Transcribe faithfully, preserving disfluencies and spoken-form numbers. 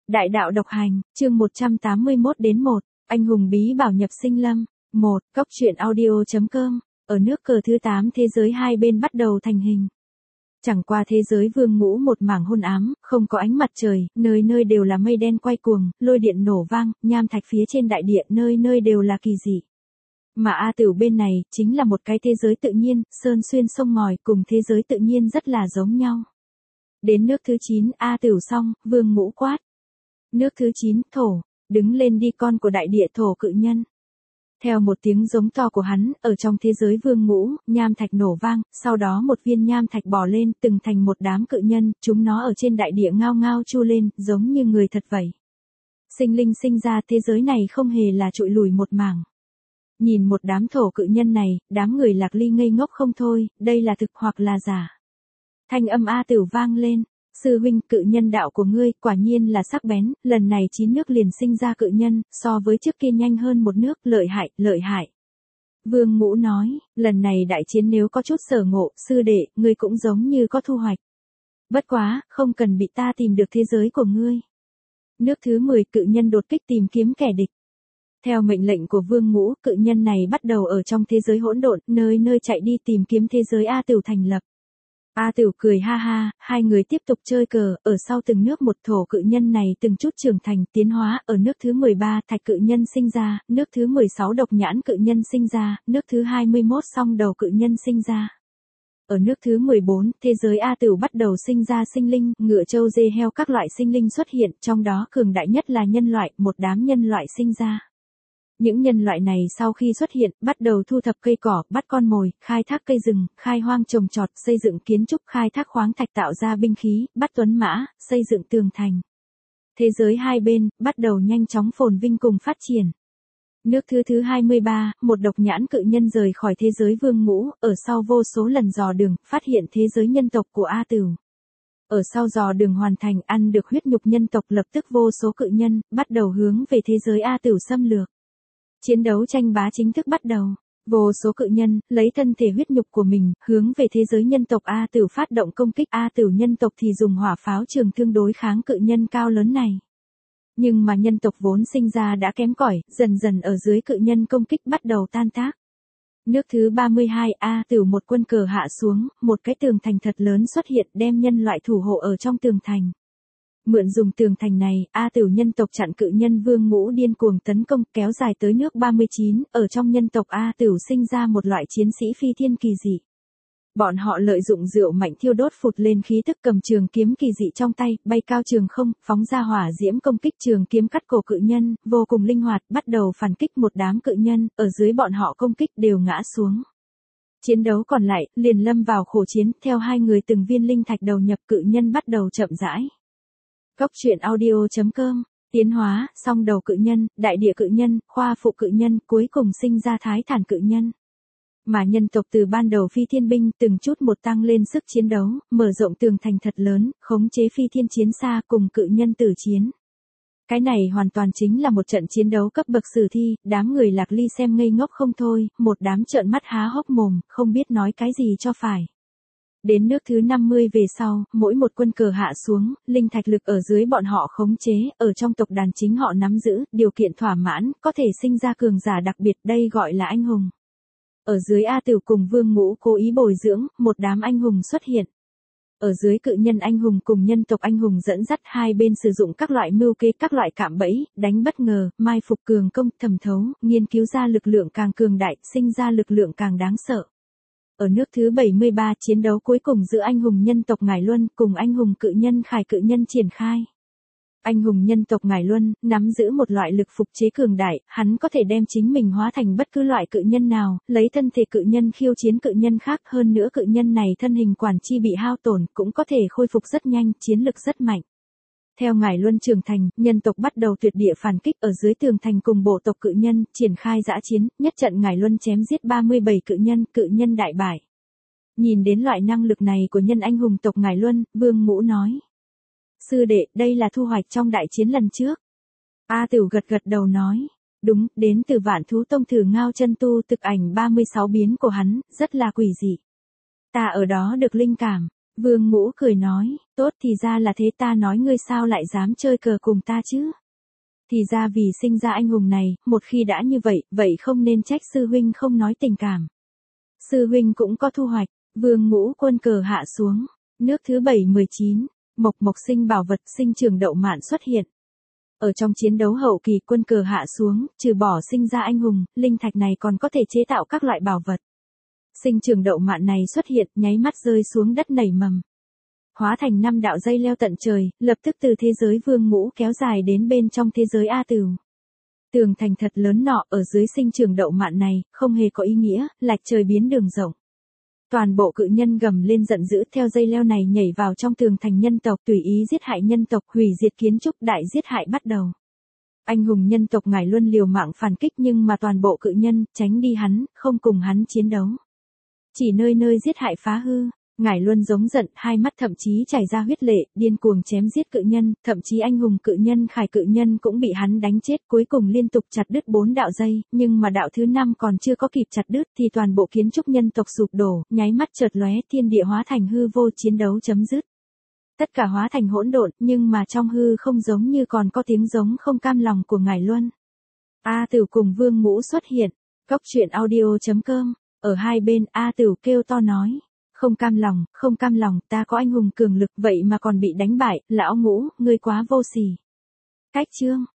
Đại đạo độc hành, chương một trăm tám mươi mốt đến một, anh hùng bí bảo nhập sinh lâm. một. Cốc truyện audio.com, ở nước cờ thứ tám thế giới hai bên bắt đầu thành hình. Chẳng qua thế giới vương ngũ một mảng hôn ám, không có ánh mặt trời, nơi nơi đều là mây đen quay cuồng, lôi điện nổ vang, nham thạch phía trên đại địa nơi nơi đều là kỳ dị. Mà A Tửu bên này, chính là một cái thế giới tự nhiên, sơn xuyên sông ngòi cùng thế giới tự nhiên rất là giống nhau. Đến nước thứ chín, A Tửu xong, vương ngũ quát. Nước thứ chín, thổ, đứng lên đi con của đại địa thổ cự nhân. Theo một tiếng giống to của hắn, ở trong thế giới vương ngũ, nham thạch nổ vang, sau đó một viên nham thạch bò lên, từng thành một đám cự nhân, chúng nó ở trên đại địa ngao ngao chu lên, giống như người thật vậy. Sinh linh sinh ra thế giới này không hề là trụi lùi một mảng. Nhìn một đám thổ cự nhân này, đám người Lạc Ly ngây ngốc không thôi, đây là thực hoặc là giả. Thanh âm A Tửu vang lên. Sư huynh, cự nhân đạo của ngươi quả nhiên là sắc bén, lần này chín nước liền sinh ra cự nhân, so với trước kia nhanh hơn một nước, lợi hại, lợi hại. Vương Ngũ nói, lần này đại chiến nếu có chút sở ngộ, sư đệ, ngươi cũng giống như có thu hoạch. Bất quá, không cần bị ta tìm được thế giới của ngươi. Nước thứ mười, cự nhân đột kích tìm kiếm kẻ địch. Theo mệnh lệnh của Vương Ngũ, cự nhân này bắt đầu ở trong thế giới hỗn độn, nơi nơi chạy đi tìm kiếm thế giới A Tửu thành lập. A Tửu cười ha ha, hai người tiếp tục chơi cờ, ở sau từng nước một thổ cự nhân này từng chút trưởng thành, tiến hóa, ở nước thứ mười ba thạch cự nhân sinh ra, nước thứ mười sáu độc nhãn cự nhân sinh ra, nước thứ hai mươi mốt song đầu cự nhân sinh ra. Ở nước thứ mười bốn, thế giới A Tửu bắt đầu sinh ra sinh linh, ngựa trâu dê heo các loại sinh linh xuất hiện, trong đó cường đại nhất là nhân loại, một đám nhân loại sinh ra. Những nhân loại này sau khi xuất hiện, bắt đầu thu thập cây cỏ, bắt con mồi, khai thác cây rừng, khai hoang trồng trọt, xây dựng kiến trúc, khai thác khoáng thạch tạo ra binh khí, bắt tuấn mã, xây dựng tường thành. Thế giới hai bên, bắt đầu nhanh chóng phồn vinh cùng phát triển. Nước thứ thứ hai mươi ba, một độc nhãn cự nhân rời khỏi thế giới vương ngũ, ở sau vô số lần dò đường, phát hiện thế giới nhân tộc của A Tửu. Ở sau dò đường hoàn thành, ăn được huyết nhục nhân tộc, lập tức vô số cự nhân, bắt đầu hướng về thế giới A Tửu xâm lược. Chiến đấu tranh bá chính thức bắt đầu. Vô số cự nhân, lấy thân thể huyết nhục của mình, hướng về thế giới nhân tộc A Tửu phát động công kích. A Tửu nhân tộc thì dùng hỏa pháo trường thương đối kháng cự nhân cao lớn này. Nhưng mà nhân tộc vốn sinh ra đã kém cỏi, dần dần ở dưới cự nhân công kích bắt đầu tan tác. Nước thứ ba mươi hai, A Tửu một quân cờ hạ xuống, một cái tường thành thật lớn xuất hiện đem nhân loại thủ hộ ở trong tường thành. Mượn dùng tường thành này, A Tửu nhân tộc chặn cự nhân vương ngũ điên cuồng tấn công, kéo dài tới nước ba mươi chín, ở trong nhân tộc A Tửu sinh ra một loại chiến sĩ phi thiên kỳ dị. Bọn họ lợi dụng rượu mạnh thiêu đốt phụt lên khí tức, cầm trường kiếm kỳ dị trong tay, bay cao trường không, phóng ra hỏa diễm công kích, trường kiếm cắt cổ cự nhân, vô cùng linh hoạt, bắt đầu phản kích một đám cự nhân, ở dưới bọn họ công kích đều ngã xuống. Chiến đấu còn lại, liền lâm vào khổ chiến, theo hai người từng viên linh thạch đầu nhập, cự nhân bắt đầu chậm rãi. Cốc truyện audio.com, tiến hóa, song đầu cự nhân, đại địa cự nhân, khoa phụ cự nhân, cuối cùng sinh ra thái thản cự nhân. Mà nhân tộc từ ban đầu phi thiên binh từng chút một tăng lên sức chiến đấu, mở rộng tường thành thật lớn, khống chế phi thiên chiến xa cùng cự nhân tử chiến. Cái này hoàn toàn chính là một trận chiến đấu cấp bậc sử thi, đám người Lạc Ly xem ngây ngốc không thôi, một đám trợn mắt há hốc mồm, không biết nói cái gì cho phải. Đến nước thứ năm mươi về sau, mỗi một quân cờ hạ xuống, linh thạch lực ở dưới bọn họ khống chế, ở trong tộc đàn chính họ nắm giữ, điều kiện thỏa mãn, có thể sinh ra cường giả đặc biệt, đây gọi là anh hùng. Ở dưới A Tửu cùng Vương Ngũ cố ý bồi dưỡng, một đám anh hùng xuất hiện. Ở dưới cự nhân anh hùng cùng nhân tộc anh hùng dẫn dắt, hai bên sử dụng các loại mưu kế, các loại cạm bẫy, đánh bất ngờ, mai phục cường công, thẩm thấu, nghiên cứu ra lực lượng càng cường đại, sinh ra lực lượng càng đáng sợ. Ở nước thứ bảy mươi ba, chiến đấu cuối cùng giữa anh hùng nhân tộc Ngải Luân cùng anh hùng cự nhân Khải cự nhân triển khai. Anh hùng nhân tộc Ngải Luân nắm giữ một loại lực phục chế cường đại, hắn có thể đem chính mình hóa thành bất cứ loại cự nhân nào, lấy thân thể cự nhân khiêu chiến cự nhân khác, hơn nữa cự nhân này thân hình quản chi bị hao tổn, cũng có thể khôi phục rất nhanh, chiến lực rất mạnh. Theo Ngải Luân trưởng thành, nhân tộc bắt đầu tuyệt địa phản kích, ở dưới tường thành cùng bộ tộc cự nhân, triển khai dã chiến, nhất trận Ngải Luân chém giết ba mươi bảy cự nhân, cự nhân đại bại. Nhìn đến loại năng lực này của nhân anh hùng tộc Ngải Luân, Vương Ngũ nói. Sư đệ, đây là thu hoạch trong đại chiến lần trước. A Tửu gật gật đầu nói. Đúng, đến từ Vạn Thú Tông thử ngao chân tu thực ảnh ba mươi sáu biến của hắn, rất là quỷ dị. Ta ở đó được linh cảm. Vương Ngũ cười nói, Tốt thì ra là thế, ta nói ngươi sao lại dám chơi cờ cùng ta chứ? Thì ra vì sinh ra anh hùng này, một khi đã như vậy, vậy không nên trách sư huynh không nói tình cảm. Sư huynh cũng có thu hoạch, Vương Ngũ quân cờ hạ xuống, nước thứ bảy mười chín, mộc mộc sinh bảo vật sinh trường đậu mạn xuất hiện. Ở trong chiến đấu hậu kỳ quân cờ hạ xuống, trừ bỏ sinh ra anh hùng, linh thạch này còn có thể chế tạo các loại bảo vật. Sinh trường đậu mạn này xuất hiện, nháy mắt rơi xuống đất nảy mầm. Hóa thành năm đạo dây leo tận trời, lập tức từ thế giới Vương Ngũ kéo dài đến bên trong thế giới A Tửu. Tường thành thật lớn nọ ở dưới sinh trường đậu mạn này, không hề có ý nghĩa, lạch trời biến đường rộng. Toàn bộ cự nhân gầm lên giận dữ theo dây leo này nhảy vào trong tường thành nhân tộc tùy ý giết hại nhân tộc hủy diệt kiến trúc đại giết hại bắt đầu. Anh hùng nhân tộc Ngải Luân liều mạng phản kích nhưng mà toàn bộ cự nhân tránh đi hắn, không cùng hắn chiến đấu. Chỉ nơi nơi giết hại phá hư. Ngải Luân giống giận, hai mắt thậm chí chảy ra huyết lệ, điên cuồng chém giết cự nhân, thậm chí anh hùng cự nhân Khải cự nhân cũng bị hắn đánh chết, cuối cùng liên tục chặt đứt bốn đạo dây, nhưng mà đạo thứ năm còn chưa có kịp chặt đứt thì toàn bộ kiến trúc nhân tộc sụp đổ, nháy mắt chợt lóe, thiên địa hóa thành hư vô, chiến đấu chấm dứt. Tất cả hóa thành hỗn độn, nhưng mà trong hư không giống như còn có tiếng giống không cam lòng của Ngải Luân. A Tửu cùng Vương Ngũ xuất hiện, Cốc truyện audio chấm com, ở hai bên A Tửu kêu to nói. Không cam lòng, không cam lòng, ta có anh hùng cường lực vậy mà còn bị đánh bại, lão Ngũ, ngươi quá vô sỉ. Cách chương.